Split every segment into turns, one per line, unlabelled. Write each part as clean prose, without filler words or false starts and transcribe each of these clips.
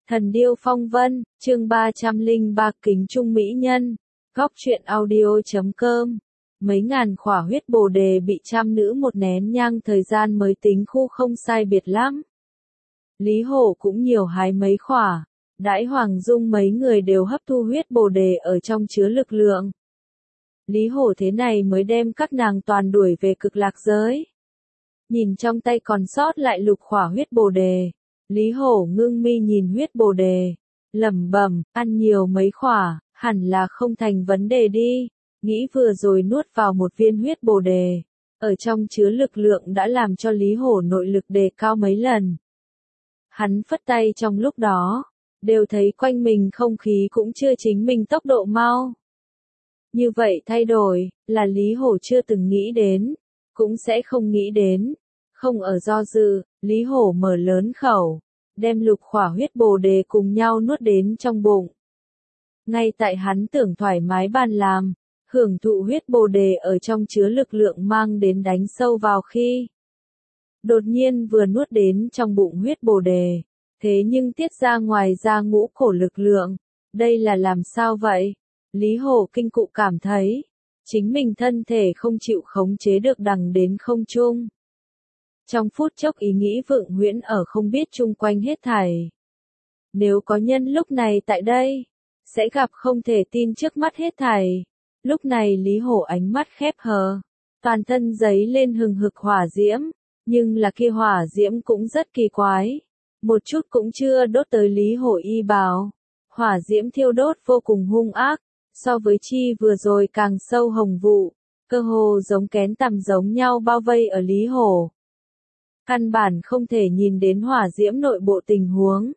Thần điêu phong vân, chương 303 kính trung mỹ nhân, góc truyện audio.com. Mấy ngàn khỏa huyết bồ đề bị trăm nữ một nén nhang thời gian mới tính khu không sai biệt lắm. Lý Hổ cũng nhiều hái mấy khỏa, đãi Hoàng Dung mấy người đều hấp thu huyết bồ đề ở trong chứa lực lượng. Lý Hổ thế này mới đem các nàng toàn đuổi về cực lạc giới. Nhìn trong tay còn sót lại lục khỏa huyết bồ đề. Lý Hổ ngưng mi nhìn huyết bồ đề, lẩm bẩm, ăn nhiều mấy khỏa, hẳn là không thành vấn đề đi. Nghĩ vừa rồi nuốt vào một viên huyết bồ đề, ở trong chứa lực lượng đã làm cho Lý Hổ nội lực đề cao mấy lần. Hắn phất tay trong lúc đó, đều thấy quanh mình không khí cũng chưa chính mình tốc độ mau. Như vậy thay đổi, là Lý Hổ chưa từng nghĩ đến, cũng sẽ không nghĩ đến. Không ở do dự, Lý Hổ mở lớn khẩu, đem lục khỏa huyết bồ đề cùng nhau nuốt đến trong bụng. Ngay tại hắn tưởng thoải mái bàn làm, hưởng thụ huyết bồ đề ở trong chứa lực lượng mang đến đánh sâu vào khi. Đột nhiên vừa nuốt đến trong bụng huyết bồ đề, thế nhưng tiết ra ngoài ra ngũ cổ lực lượng, đây là làm sao vậy? Lý Hổ kinh cụ cảm thấy, chính mình thân thể không chịu khống chế được đằng đến không trung. Trong phút chốc ý nghĩ vượng huyễn ở không biết chung quanh hết thảy. Nếu có nhân lúc này tại đây, sẽ gặp không thể tin trước mắt hết thảy. Lúc này Lý Hổ ánh mắt khép hờ, toàn thân giấy lên hừng hực hỏa diễm, nhưng là kia hỏa diễm cũng rất kỳ quái. Một chút cũng chưa đốt tới Lý Hổ y bào. Hỏa diễm thiêu đốt vô cùng hung ác, so với chi vừa rồi càng sâu hồng vụ, cơ hồ giống kén tằm giống nhau bao vây ở Lý Hổ. Căn bản không thể nhìn đến hỏa diễm nội bộ tình huống.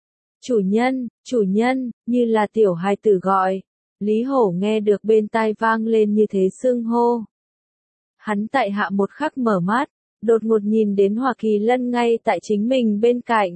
Chủ nhân, như là tiểu hài tử gọi. Lý Hổ nghe được bên tai vang lên như thế xưng hô. Hắn tại hạ một khắc mở mắt, đột ngột nhìn đến Hoa Kỳ Lân ngay tại chính mình bên cạnh.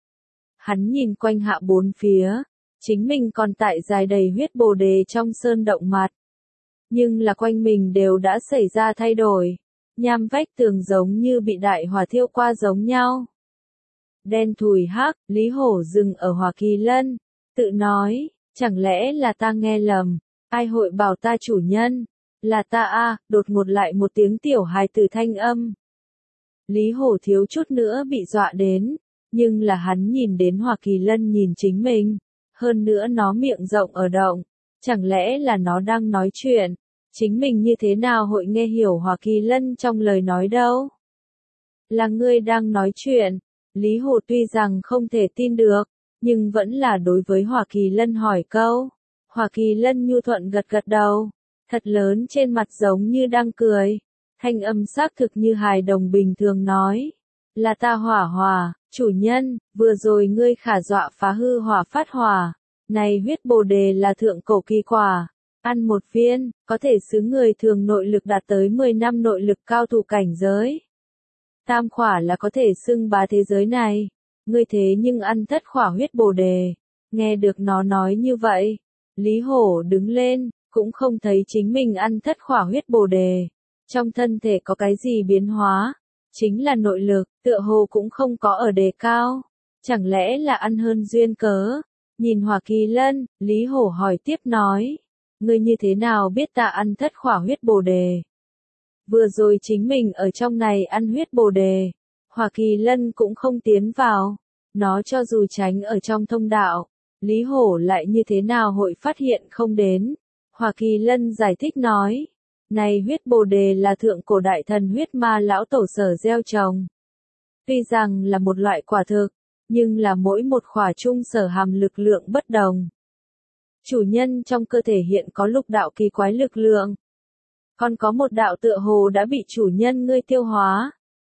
Hắn nhìn quanh hạ bốn phía, chính mình còn tại dài đầy huyết bồ đề trong sơn động mặt. Nhưng là quanh mình đều đã xảy ra thay đổi. Nham vách tường giống như bị đại hỏa thiêu qua giống nhau. Đen thùi hắc, Lý Hổ dừng ở Hoa Kỳ Lân, tự nói, chẳng lẽ là ta nghe lầm, ai hội bảo ta chủ nhân, là ta a, đột ngột lại một tiếng tiểu hài tử thanh âm. Lý Hổ thiếu chút nữa bị dọa đến, nhưng là hắn nhìn đến Hoa Kỳ Lân nhìn chính mình, hơn nữa nó miệng rộng ở động, chẳng lẽ là nó đang nói chuyện. Chính mình như thế nào hội nghe hiểu Hoa Kỳ Lân trong lời nói đâu? Là ngươi đang nói chuyện. Lý Hổ tuy rằng không thể tin được, nhưng vẫn là đối với Hoa Kỳ Lân hỏi câu. Hoa Kỳ Lân nhu thuận gật gật đầu, thật lớn trên mặt giống như đang cười. Thanh âm xác thực như hài đồng bình thường nói. Là ta Hỏa, chủ nhân, vừa rồi ngươi khả dọa phá hư hỏa phát hỏa. Này huyết bồ đề là thượng cổ kỳ quả. Ăn một viên, có thể xứ người thường nội lực đạt tới 10 năm nội lực cao thủ cảnh giới. Tam khỏa là có thể xưng bá thế giới này. Ngươi thế nhưng ăn thất khỏa huyết bồ đề. Nghe được nó nói như vậy, Lý Hổ đứng lên, cũng không thấy chính mình ăn thất khỏa huyết bồ đề. Trong thân thể có cái gì biến hóa, chính là nội lực, tựa hồ cũng không có ở đề cao. Chẳng lẽ là ăn hơn duyên cớ? Nhìn Hoa Kỳ Lân, Lý Hổ hỏi tiếp nói. Ngươi như thế nào biết ta ăn thất khỏa huyết bồ đề? Vừa rồi chính mình ở trong này ăn huyết bồ đề. Hoa Kỳ Lân cũng không tiến vào. Nó cho dù tránh ở trong thông đạo, Lý Hổ lại như thế nào hội phát hiện không đến. Hoa Kỳ Lân giải thích nói. Này huyết bồ đề là thượng cổ đại thần huyết ma lão tổ sở gieo trồng. Tuy rằng là một loại quả thực, nhưng là mỗi một khỏa chung sở hàm lực lượng bất đồng. Chủ nhân trong cơ thể hiện có lục đạo kỳ quái lực lượng. Còn có một đạo tựa hồ đã bị chủ nhân ngươi tiêu hóa.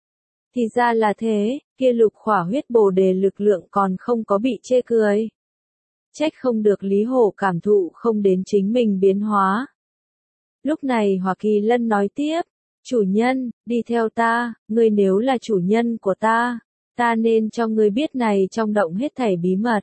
Thì ra là thế, kia lục khỏa huyết bồ đề lực lượng còn không có bị chê cười. Trách không được Lý Hổ cảm thụ không đến chính mình biến hóa. Lúc này Hoa Kỳ Lân nói tiếp, chủ nhân, đi theo ta, ngươi nếu là chủ nhân của ta nên cho ngươi biết này trong động hết thảy bí mật.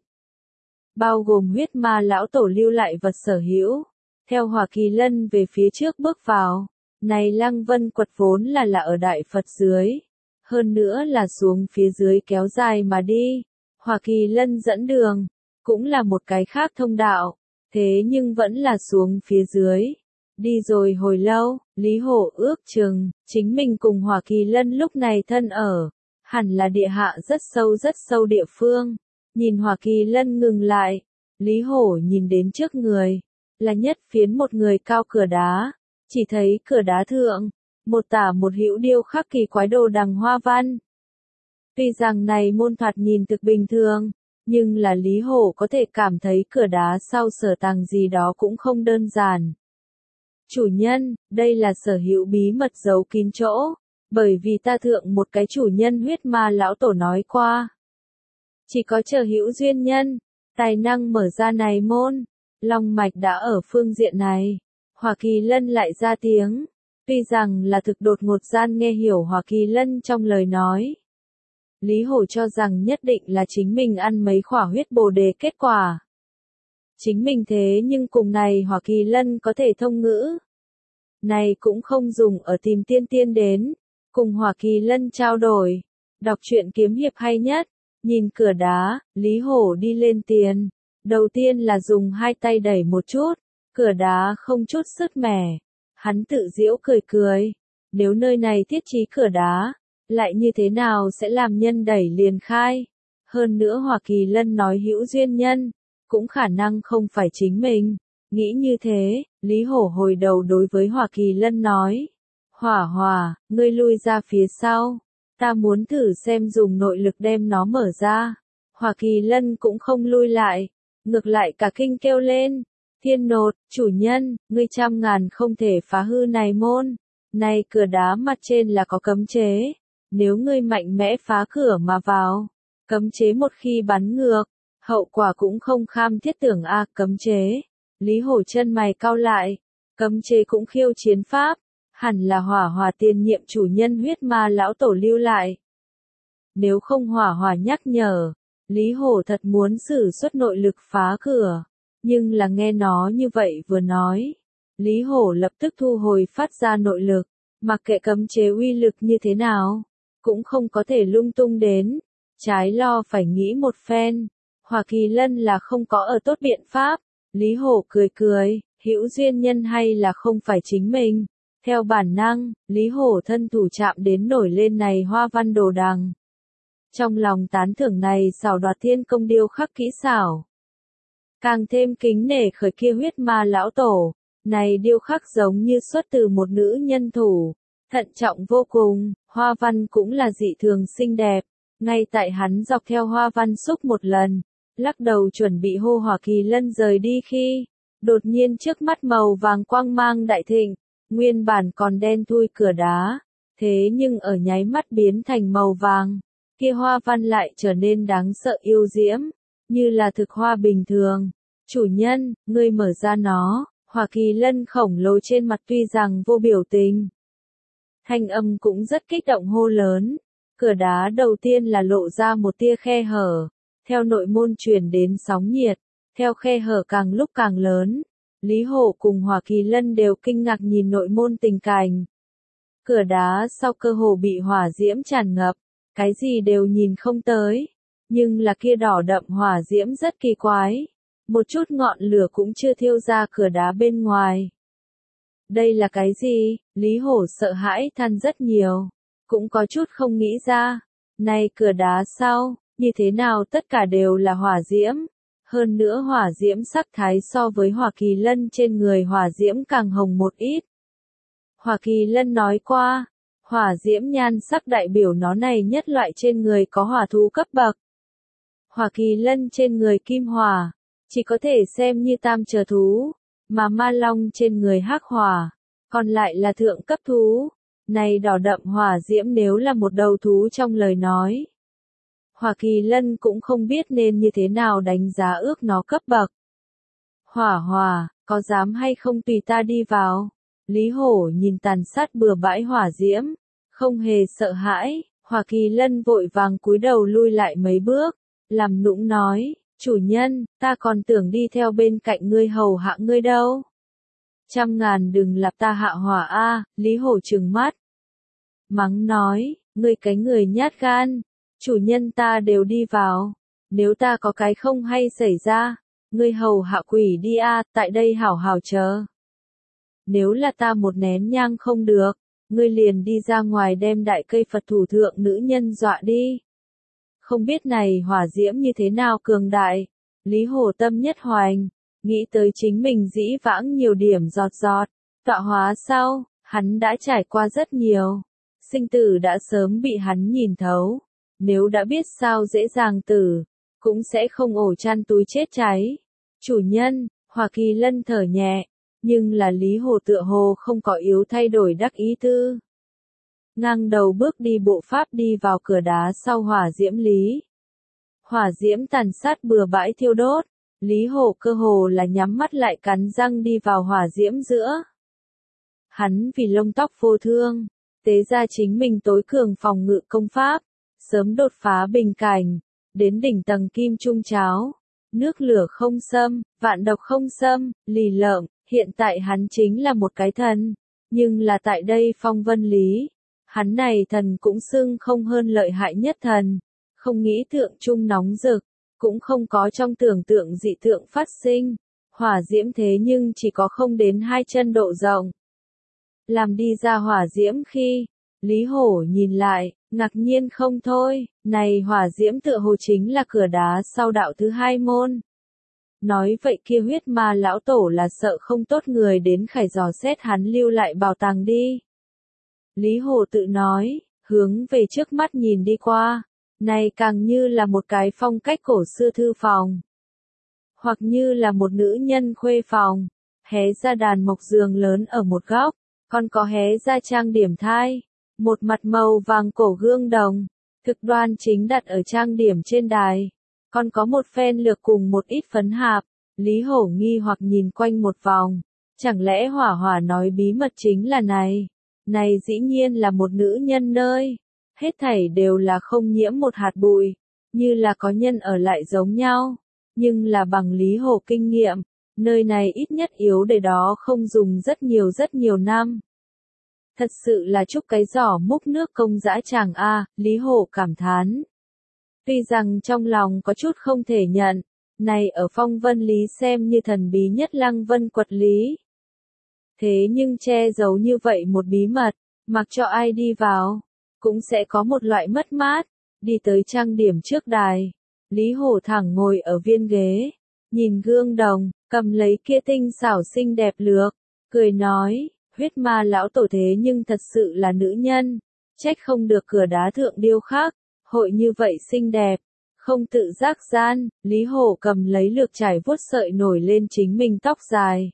Bao gồm huyết ma lão tổ lưu lại vật sở hữu. Theo Hoa Kỳ Lân về phía trước bước vào, này Lăng Vân quật vốn là ở Đại Phật dưới, hơn nữa là xuống phía dưới kéo dài mà đi. Hoa Kỳ Lân dẫn đường, cũng là một cái khác thông đạo, thế nhưng vẫn là xuống phía dưới. Đi rồi hồi lâu, Lý Hổ ước chừng, chính mình cùng Hoa Kỳ Lân lúc này thân ở, hẳn là địa hạ rất sâu địa phương. Nhìn Hoa Kỳ Lân ngừng lại, Lý Hổ nhìn đến trước người, là nhất phiến một người cao cửa đá, chỉ thấy cửa đá thượng, một tả một hữu điêu khắc kỳ quái đồ đằng hoa văn. Tuy rằng này môn thoạt nhìn thực bình thường, nhưng là Lý Hổ có thể cảm thấy cửa đá sau sở tàng gì đó cũng không đơn giản. Chủ nhân, đây là sở hữu bí mật giấu kín chỗ, bởi vì ta thượng một cái chủ nhân huyết ma lão tổ nói qua. Chỉ có chờ hữu duyên nhân, tài năng mở ra này môn, long mạch đã ở phương diện này. Hoa Kỳ Lân lại ra tiếng, tuy rằng là thực đột ngột gian nghe hiểu Hoa Kỳ Lân trong lời nói. Lý Hổ cho rằng nhất định là chính mình ăn mấy khỏa huyết bồ đề kết quả. Chính mình thế nhưng cùng này Hoa Kỳ Lân có thể thông ngữ. Này cũng không dùng ở tìm tiên tiên đến, cùng Hoa Kỳ Lân trao đổi, đọc truyện kiếm hiệp hay nhất, nhìn cửa đá, Lý Hổ đi lên tiền. Đầu tiên là dùng hai tay đẩy một chút, cửa đá không chút sứt mẻ. Hắn tự giễu cười cười, nếu nơi này thiết trí cửa đá, lại như thế nào sẽ làm nhân đẩy liền khai. Hơn nữa Hoa Kỳ Lân nói hữu duyên nhân, cũng khả năng không phải chính mình. Nghĩ như thế, Lý Hổ hồi đầu đối với Hoa Kỳ Lân nói. Hỏa, ngươi lui ra phía sau. Ta muốn thử xem dùng nội lực đem nó mở ra. Hoa Kỳ Lân cũng không lui lại. Ngược lại cả kinh kêu lên. Thiên nột, chủ nhân, ngươi trăm ngàn không thể phá hư này môn. Này cửa đá mặt trên là có cấm chế. Nếu ngươi mạnh mẽ phá cửa mà vào, cấm chế một khi bắn ngược, hậu quả cũng không kham thiết tưởng cấm chế. Lý Hổ chân mày cau lại, cấm chế cũng khiêu chiến pháp, hẳn là Hỏa tiền nhiệm chủ nhân huyết ma lão tổ lưu lại. Nếu không Hỏa nhắc nhở, Lý Hổ thật muốn sử xuất nội lực phá cửa, nhưng là nghe nó như vậy vừa nói, Lý Hổ lập tức thu hồi phát ra nội lực, mặc kệ cấm chế uy lực như thế nào, cũng không có thể lung tung đến, trái lo phải nghĩ một phen. Hoa Kỳ Lân là không có ở tốt biện pháp. Lý Hổ cười, hữu duyên nhân hay là không phải chính mình. Theo bản năng, Lý Hổ thân thủ chạm đến nổi lên này hoa văn đồ đằng. Trong lòng tán thưởng này xảo đoạt thiên công điêu khắc kỹ xảo. Càng thêm kính nể khởi kia huyết ma lão tổ, này điêu khắc giống như xuất từ một nữ nhân thủ, thận trọng vô cùng, hoa văn cũng là dị thường xinh đẹp. Ngay tại hắn dọc theo hoa văn xúc một lần, lắc đầu chuẩn bị hô Hoa Kỳ Lân rời đi khi, đột nhiên trước mắt màu vàng quang mang đại thịnh, nguyên bản còn đen thui cửa đá, thế nhưng ở nháy mắt biến thành màu vàng, kia hoa văn lại trở nên đáng sợ yêu diễm, như là thực hoa bình thường. Chủ nhân, ngươi mở ra nó. Hoa Kỳ Lân khổng lồ trên mặt tuy rằng vô biểu tình, thanh âm cũng rất kích động hô lớn. Cửa đá đầu tiên là lộ ra một tia khe hở, theo nội môn truyền đến sóng nhiệt, theo khe hở càng lúc càng lớn. Lý Hổ cùng Hoa Kỳ Lân đều kinh ngạc nhìn nội môn tình cảnh. Cửa đá sau cơ hồ bị hỏa diễm tràn ngập, cái gì đều nhìn không tới, nhưng là kia đỏ đậm hỏa diễm rất kỳ quái, một chút ngọn lửa cũng chưa thiêu ra cửa đá bên ngoài. Đây là cái gì? Lý Hổ sợ hãi than rất nhiều, cũng có chút không nghĩ ra. Này cửa đá sau, như thế nào tất cả đều là hỏa diễm, hơn nữa hỏa diễm sắc thái so với Hoa Kỳ Lân trên người hỏa diễm càng hồng một ít. Hoa Kỳ Lân nói qua, hỏa diễm nhan sắc đại biểu nó này nhất loại trên người có hỏa thú cấp bậc. Hoa Kỳ Lân trên người kim hỏa, chỉ có thể xem như tam trở thú, mà ma long trên người hắc hỏa, còn lại là thượng cấp thú. Này đỏ đậm hỏa diễm nếu là một đầu thú trong lời nói, Hoa Kỳ Lân cũng không biết nên như thế nào đánh giá ước nó cấp bậc. Hỏa, có dám hay không tùy ta đi vào? Lý Hổ nhìn tàn sát bừa bãi hỏa diễm, không hề sợ hãi. Hoa Kỳ Lân vội vàng cúi đầu lui lại mấy bước, làm nũng nói, chủ nhân, ta còn tưởng đi theo bên cạnh ngươi hầu hạ ngươi đâu. Trăm ngàn đừng lặp ta hạ hỏa Lý Hổ trừng mắt. Mắng nói, ngươi cái người nhát gan, chủ nhân ta đều đi vào, Nếu ta có cái không hay xảy ra, ngươi hầu hạ quỷ đi a, tại đây hảo hảo chờ. Nếu là ta một nén nhang không được, ngươi liền đi ra ngoài đem đại cây Phật thủ thượng nữ nhân dọa đi. Không biết này hỏa diễm như thế nào cường đại, Lý Hổ tâm nhất hoành, nghĩ tới chính mình dĩ vãng nhiều điểm giọt giọt, tọa hóa sau, hắn đã trải qua rất nhiều, sinh tử đã sớm bị hắn nhìn thấu, nếu đã biết sao dễ dàng tử, cũng sẽ không ổ chăn túi chết cháy. Chủ nhân, Hoa Kỳ Lân thở nhẹ, nhưng là Lý Hổ tựa hồ không có yếu thay đổi đắc ý tư. Ngang đầu bước đi bộ pháp đi vào cửa đá sau hỏa diễm lý. Hỏa diễm tàn sát bừa bãi thiêu đốt, Lý Hổ cơ hồ là nhắm mắt lại cắn răng đi vào hỏa diễm giữa. Hắn vì lông tóc vô thương, tế ra chính mình tối cường phòng ngự công pháp, sớm đột phá bình cảnh, đến đỉnh tầng kim trung cháo, nước lửa không xâm, vạn độc không xâm, lì lợm, hiện tại hắn chính là một cái thần, nhưng là tại đây phong vân lý, hắn này thần cũng xưng không hơn lợi hại nhất thần, không nghĩ tượng trung nóng rực, cũng không có trong tưởng tượng dị tượng phát sinh, hỏa diễm thế nhưng chỉ có không đến 2 chân độ rộng. Làm đi ra hỏa diễm khi, Lý Hổ nhìn lại, ngạc nhiên không thôi, này hỏa diễm tựa hồ chính là cửa đá sau đạo thứ 2 môn. Nói vậy kia huyết ma lão tổ là sợ không tốt người đến khải dò xét hắn lưu lại bảo tàng đi. Lý Hổ tự nói, hướng về trước mắt nhìn đi qua, này càng như là một cái phong cách cổ xưa thư phòng. Hoặc như là một nữ nhân khuê phòng, hé ra đàn mộc giường lớn ở một góc, còn có hé ra trang điểm thai, một mặt màu vàng cổ gương đồng, thực đoan chính đặt ở trang điểm trên đài, còn có một phen lược cùng một ít phấn hạp. Lý Hổ nghi hoặc nhìn quanh một vòng, chẳng lẽ Hỏa Hỏa nói bí mật chính là này? Này dĩ nhiên là một nữ nhân nơi, hết thảy đều là không nhiễm một hạt bụi, như là có nhân ở lại giống nhau, nhưng là bằng Lý Hổ kinh nghiệm, nơi này ít nhất yếu để đó không dùng rất nhiều năm. Thật sự là chúc cái giỏ múc nước công dã tràng a, Lý Hổ cảm thán. Tuy rằng trong lòng có chút không thể nhận, này ở phong vân lý xem như thần bí nhất lăng vân quật lý. Thế nhưng che giấu như vậy một bí mật, mặc cho ai đi vào, cũng sẽ có một loại mất mát, đi tới trang điểm trước đài. Lý Hổ thẳng ngồi ở viên ghế, nhìn gương đồng, cầm lấy kia tinh xảo xinh đẹp lược, cười nói, huyết ma lão tổ thế nhưng thật sự là nữ nhân, trách không được cửa đá thượng điêu khắc, hội như vậy xinh đẹp. Không tự giác gian, Lý Hổ cầm lấy lược chải vuốt sợi nổi lên chính mình tóc dài.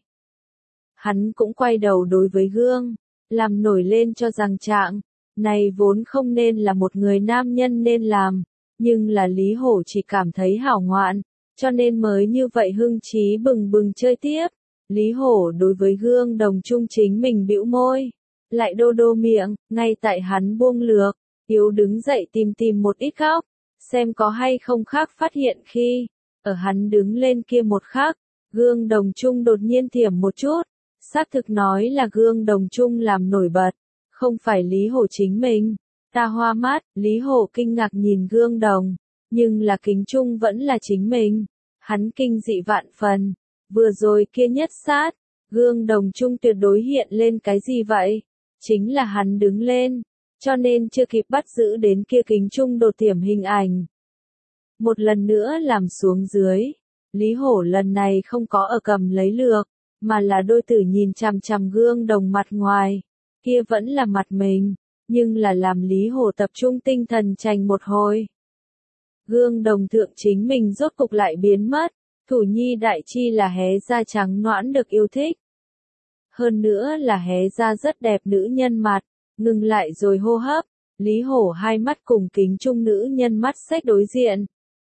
Hắn cũng quay đầu đối với gương, làm nổi lên cho rằng trạng, này vốn không nên là một người nam nhân nên làm, nhưng là Lý Hổ chỉ cảm thấy hảo ngoạn, cho nên mới như vậy hưng trí bừng bừng chơi tiếp. Lý Hổ đối với gương đồng trung chính mình bĩu môi, lại đô đô miệng, ngay tại hắn buông lược, yếu đứng dậy tìm một ít góc, xem có hay không khác phát hiện khi, ở hắn đứng lên kia một khắc, gương đồng trung đột nhiên thiểm một chút, xác thực nói là gương đồng trung làm nổi bật, không phải Lý Hổ chính mình. Ta hoa mắt, Lý Hổ kinh ngạc nhìn gương đồng, nhưng là kính trung vẫn là chính mình, hắn kinh dị vạn phần, vừa rồi kia nhất sát, gương đồng trung tuyệt đối hiện lên cái gì vậy? Chính là hắn đứng lên, cho nên chưa kịp bắt giữ đến kia kính trung đột tiềm hình ảnh. Một lần nữa làm xuống dưới, Lý Hổ lần này không có ở cầm lấy lược, mà là đôi tử nhìn chằm chằm gương đồng mặt ngoài, kia vẫn là mặt mình, nhưng là làm Lý Hổ tập trung tinh thần tranh một hồi. Gương đồng thượng chính mình rốt cục lại biến mất, thủ nhi đại chi là hé ra trắng nõn được yêu thích. Hơn nữa là hé ra rất đẹp nữ nhân mặt, ngừng lại rồi hô hấp, Lý Hổ hai mắt cùng kính trung nữ nhân mắt xếch đối diện.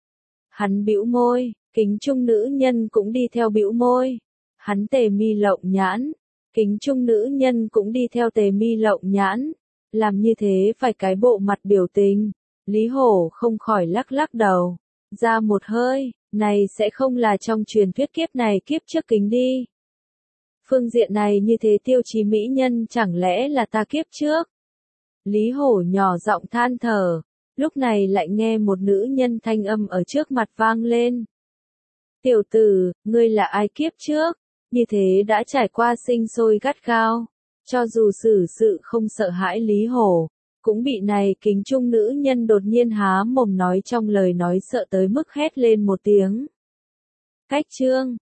Hắn bĩu môi, kính trung nữ nhân cũng đi theo bĩu môi. Hắn tề mi lộng nhãn, kính trung nữ nhân cũng đi theo tề mi lộng nhãn. Làm như thế phải cái bộ mặt biểu tình. Lý Hổ không khỏi lắc lắc đầu, ra một hơi, này sẽ không là trong truyền thuyết kiếp này kiếp trước kính đi. Phương diện này như thế tiêu chí mỹ nhân chẳng lẽ là ta kiếp trước? Lý Hổ nhỏ giọng than thở, Lúc này lại nghe một nữ nhân thanh âm ở trước mặt vang lên. Tiểu tử, ngươi là ai kiếp trước? Như thế đã trải qua sinh sôi gắt gao. Cho dù xử sự không sợ hãi Lý Hổ, cũng bị này kính trung nữ nhân đột nhiên há mồm nói trong lời nói sợ tới mức hét lên một tiếng. Cách chương